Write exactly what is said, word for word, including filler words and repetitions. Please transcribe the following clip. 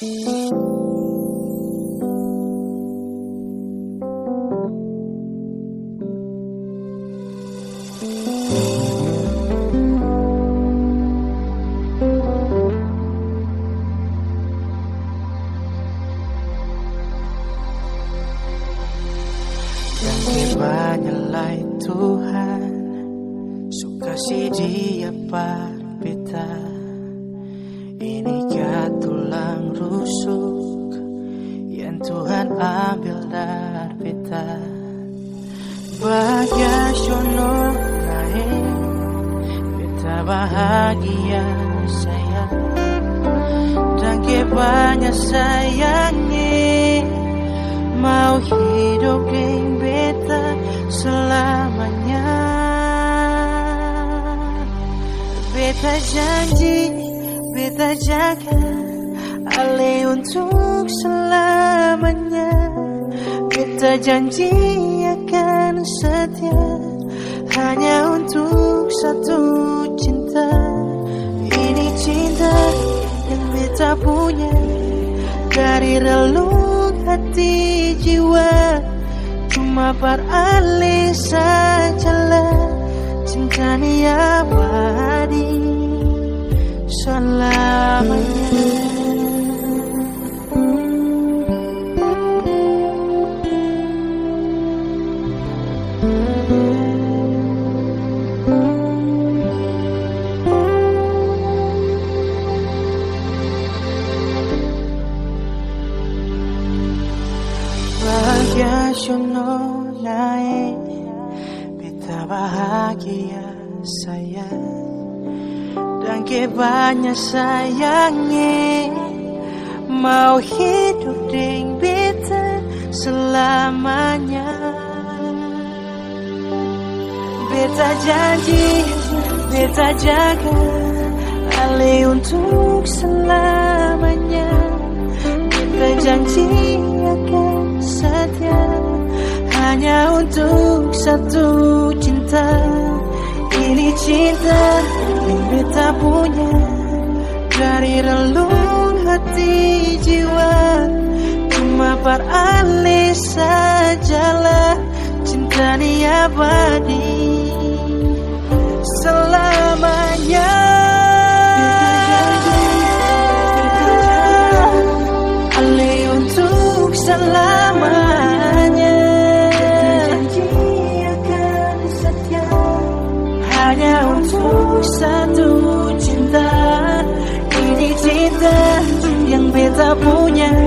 Banyalai Tuhan sukasi dia par beta ini tulang rusuk yang Tuhan ambil dari beta bahagia sono lain beta bahagia saya dan ke banyak sayangnya mau hidup dengan beta selamanya. Beta janji, beta jaga ale untuk selamanya. Beta janji akan setia hanya untuk satu cinta. Ini cinta yang beta punya dari relung hati jiwa. Cuma beralih sajalah cinta ni abadi selamanya. Bahagia sono lain beta bahagia saya dan ke banyak sayangnya mau hidup dengan beta selamanya. Beta janji, beta jaga ale untuk selamanya. Beta janji akan setia hanya untuk satu cinta. Ini cinta yang beta punya dari relung hati jiwa. Cuma beralih sajalah cinta ni abadi selamanya. Ale untuk selamanya. Hanya untuk satu cinta. Ini cinta yang beta punya